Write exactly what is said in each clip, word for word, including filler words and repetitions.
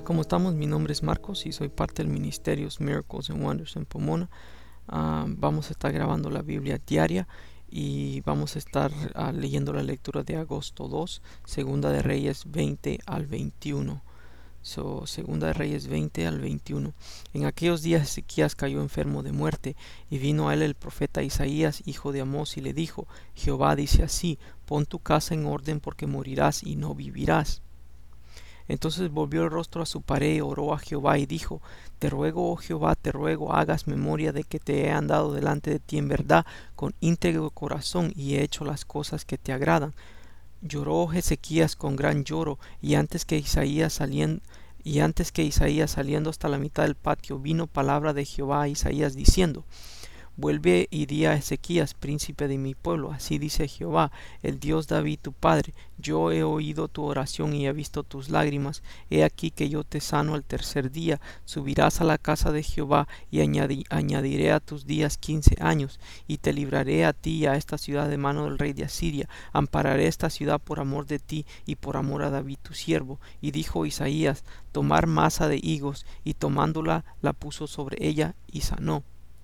¿Cómo estamos? Mi nombre es Marcos y soy parte del ministerio Miracles and Wonders en Pomona. Uh, vamos a estar grabando la Biblia diaria y vamos a estar uh, leyendo la lectura de agosto dos, Segunda de Reyes veinte al veintiuno. So, Segunda de Reyes veinte al veintiuno. En aquellos días Ezequías cayó enfermo de muerte, y vino a él el profeta Isaías, hijo de Amós, y le dijo: Jehová dice así: pon tu casa en orden, porque morirás y no vivirás. Entonces volvió el rostro a su pared y oró a Jehová y dijo: Te ruego, oh Jehová, te ruego, hagas memoria de que te he andado delante de ti en verdad, con íntegro corazón, y he hecho las cosas que te agradan. Lloró Ezequías con gran lloro, y antes que Isaías saliendo y antes que Isaías saliendo hasta la mitad del patio, vino palabra de Jehová a Isaías diciendo: Vuelve y di a Ezequías, príncipe de mi pueblo: así dice Jehová, el Dios David tu padre: Yo he oído tu oración y he visto tus lágrimas. He aquí que yo te sano al tercer día. Subirás a la casa de Jehová, y añadi- añadiré a tus días quince años, y te libraré a ti y a esta ciudad de mano del rey de Asiria. Ampararé esta ciudad por amor de ti y por amor a David tu siervo. Y dijo Isaías: Tomar masa de higos, y tomándola la puso sobre ella y sanó.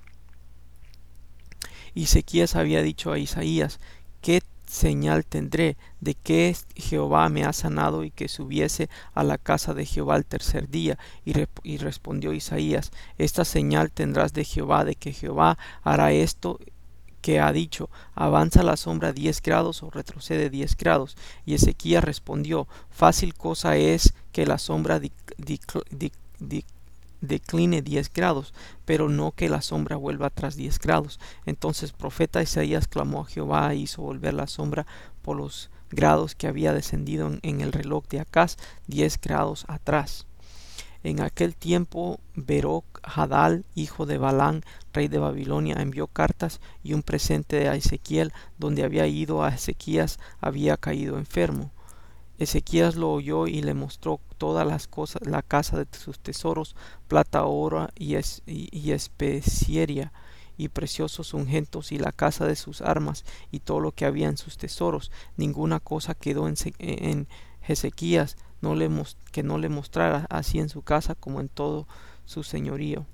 Y Ezequías había dicho a Isaías: ¿Qué señal tendré de que Jehová me ha sanado y que subiese a la casa de Jehová el tercer día? Y, rep- y respondió Isaías: Esta señal tendrás de Jehová, de que Jehová hará esto que ha dicho: avanza la sombra diez grados o retrocede diez grados. Y Ezequías respondió: Fácil cosa es que la sombra di- di- di- di- decline diez grados, pero no que la sombra vuelva atrás diez grados. Entonces el profeta Isaías clamó a Jehová e hizo volver la sombra por los grados que había descendido en, en el reloj de Acaz, diez grados atrás. En aquel tiempo Beroc Hadal, hijo de Balán, rey de Babilonia, envió cartas y un presente a Ezequiel. Donde había ido a Ezequías había caído enfermo. Ezequías lo oyó y le mostró todas las cosas, la casa de sus tesoros, plata, oro y, es, y, y especiería, y preciosos ungüentos, y la casa de sus armas, y todo lo que había en sus tesoros. Ninguna cosa quedó en, en Ezequías no le, que no le mostrara, así en su casa como en todo su señorío.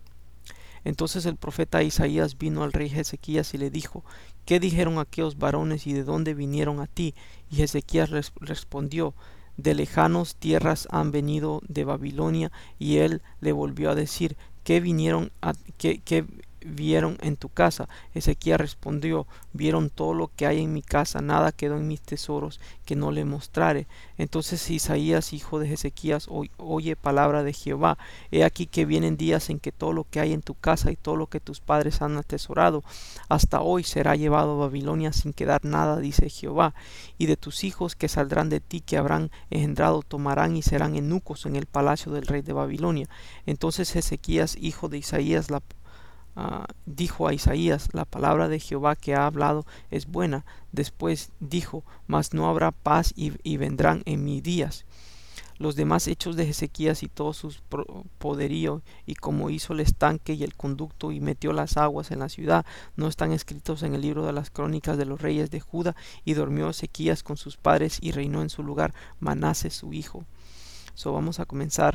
Entonces el profeta Isaías vino al rey Ezequías y le dijo: ¿Qué dijeron aquellos varones y de dónde vinieron a ti? Y Ezequías res- respondió: De lejanos tierras han venido de Babilonia. Y él le volvió a decir: ¿Qué vinieron a, qué, qué vieron en tu casa? Ezequías respondió: Vieron todo lo que hay en mi casa, nada quedó en mis tesoros que no le mostrare. Entonces Isaías, hijo de Ezequías, oye palabra de Jehová: He aquí que vienen días en que todo lo que hay en tu casa y todo lo que tus padres han atesorado hasta hoy será llevado a Babilonia sin quedar nada, dice Jehová. Y de tus hijos que saldrán de ti, que habrán engendrado, tomarán y serán eunucos en el palacio del rey de Babilonia. Entonces Ezequías, hijo de Isaías, la Uh, dijo a Isaías: La palabra de Jehová que ha hablado es buena. Después dijo: Mas no habrá paz, y, y vendrán en mis días. Los demás hechos de Ezequías y todo su poderío, y como hizo el estanque y el conducto y metió las aguas en la ciudad, no están escritos en el libro de las crónicas de los reyes de Judá. Y durmió Ezequías con sus padres, y reinó en su lugar Manasés su hijo. So, vamos a comenzar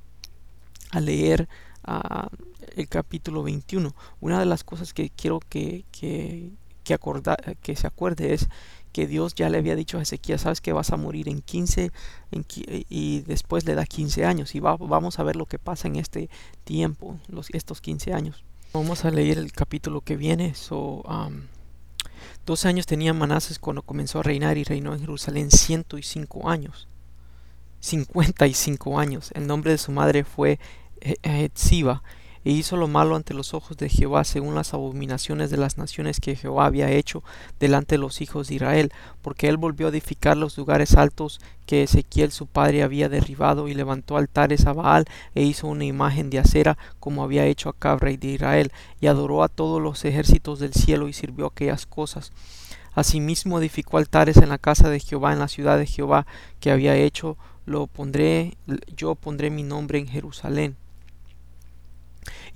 a leer uh, el capítulo veintiuno. Una de las cosas que quiero que, que, que, acorda, que se acuerde es que Dios ya le había dicho a Ezequías: sabes que vas a morir en quince, en, y después le da quince años, y va, vamos a ver lo que pasa en este tiempo, los, estos quince años. Vamos a leer el capítulo que viene. So, um, doce años tenía Manasés cuando comenzó a reinar, y reinó en Jerusalén ciento y cinco años. cincuenta y cinco años. El nombre de su madre fue Hetziba, e hizo lo malo ante los ojos de Jehová, según las abominaciones de las naciones que Jehová había hecho delante de los hijos de Israel, porque él volvió a edificar los lugares altos que Ezequiel su padre había derribado, y levantó altares a Baal, e hizo una imagen de acera, como había hecho Acab, rey de Israel, y adoró a todos los ejércitos del cielo, y sirvió aquellas cosas. Asimismo edificó altares en la casa de Jehová, en la ciudad de Jehová que había hecho. Lo pondré, yo pondré mi nombre en Jerusalén.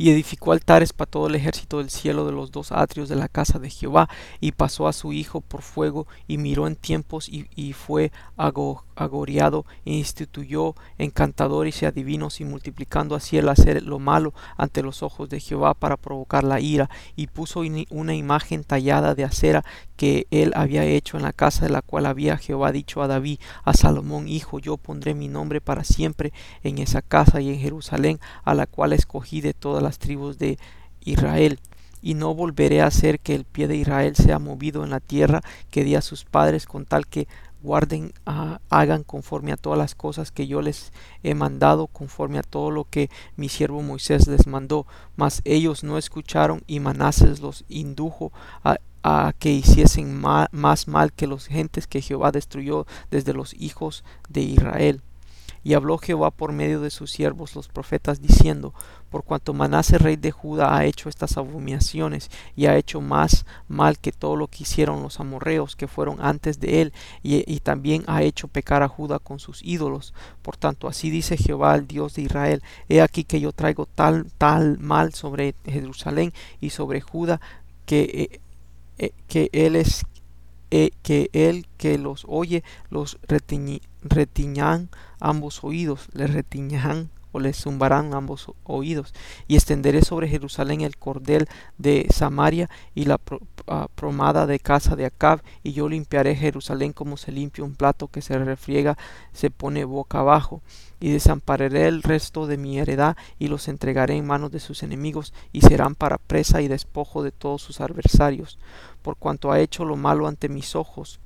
Y edificó altares para todo el ejército del cielo de los dos atrios de la casa de Jehová, y pasó a su hijo por fuego, y miró en tiempos, y, y fue ago, agoreado, e instituyó encantadores y adivinos, y multiplicando así el hacer lo malo ante los ojos de Jehová para provocar la ira, y puso una imagen tallada de acera que él había hecho en la casa de la cual había Jehová dicho a David, a Salomón hijo, yo pondré mi nombre para siempre en esa casa y en Jerusalén, a la cual escogí de todas las tribus de Israel. Y no volveré a hacer que el pie de Israel sea movido en la tierra que di a sus padres, con tal que guarden, uh, hagan conforme a todas las cosas que yo les he mandado, conforme a todo lo que mi siervo Moisés les mandó. Mas ellos no escucharon, y Manases los indujo a, a que hiciesen mal, más mal que los gentes que Jehová destruyó desde los hijos de Israel. Y habló Jehová por medio de sus siervos los profetas, diciendo, por cuanto Manasés rey de Judá ha hecho estas abominaciones, y ha hecho más mal que todo lo que hicieron los amorreos que fueron antes de él, y, y también ha hecho pecar a Judá con sus ídolos. Por tanto, así dice Jehová, el Dios de Israel, he aquí que yo traigo tal, tal mal sobre Jerusalén y sobre Judá, que, eh, eh, que él es eh, que el que los oye los retiñi, retiñan ambos oídos, les retiñan o les zumbarán ambos oídos, y extenderé sobre Jerusalén el cordel de Samaria y la pro, uh, promada de casa de Acab, y yo limpiaré Jerusalén como se limpia un plato que se refriega, se pone boca abajo, y desampararé el resto de mi heredad, y los entregaré en manos de sus enemigos, y serán para presa y despojo de todos sus adversarios, por cuanto ha hecho lo malo ante mis ojos,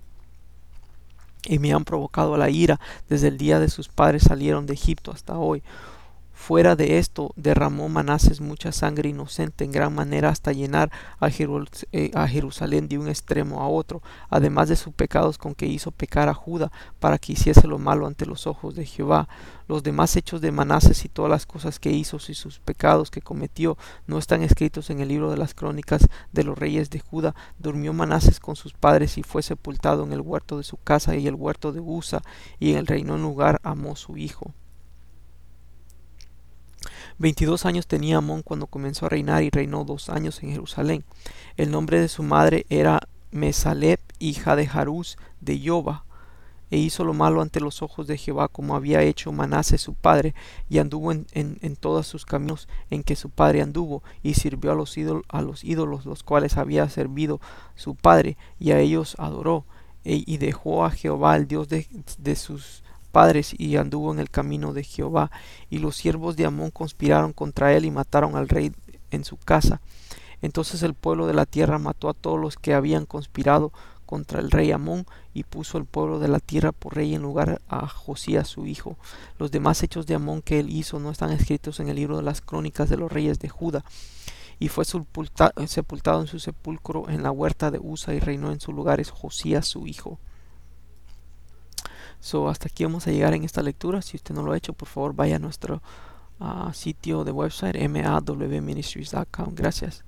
y me han provocado a la ira desde el día de sus padres salieron de Egipto hasta hoy. Fuera de esto, derramó Manases mucha sangre inocente en gran manera hasta llenar a, Jerus eh, a Jerusalén de un extremo a otro, además de sus pecados con que hizo pecar a Judá para que hiciese lo malo ante los ojos de Jehová. Los demás hechos de Manases y todas las cosas que hizo y sus pecados que cometió no están escritos en el libro de las crónicas de los reyes de Judá. Durmió Manases con sus padres y fue sepultado en el huerto de su casa y el huerto de Usa, y en el reinó en lugar Amós su hijo. Veintidós años tenía Amón cuando comenzó a reinar, y reinó dos años en Jerusalén. El nombre de su madre era Mesaleb, hija de Jarús de Yoba, e hizo lo malo ante los ojos de Jehová, como había hecho Manasés su padre, y anduvo en, en, en todos sus caminos en que su padre anduvo, y sirvió a los, ídolos, a los ídolos los cuales había servido su padre, y a ellos adoró, e, y dejó a Jehová el Dios de, de sus padres, y anduvo en el camino de Jehová. Y los siervos de Amón conspiraron contra él y mataron al rey en su casa. Entonces el pueblo de la tierra mató a todos los que habían conspirado contra el rey Amón, y puso el pueblo de la tierra por rey en lugar a Josías su hijo. Los demás hechos de Amón que él hizo no están escritos en el libro de las crónicas de los reyes de Judá. Y fue sepulta, sepultado en su sepulcro en la huerta de Usa, y reinó en su lugar es Josías su hijo. So, hasta aquí vamos a llegar en esta lectura. Si usted no lo ha hecho, por favor vaya a nuestro uh, sitio de website m a w ministries punto com. Gracias.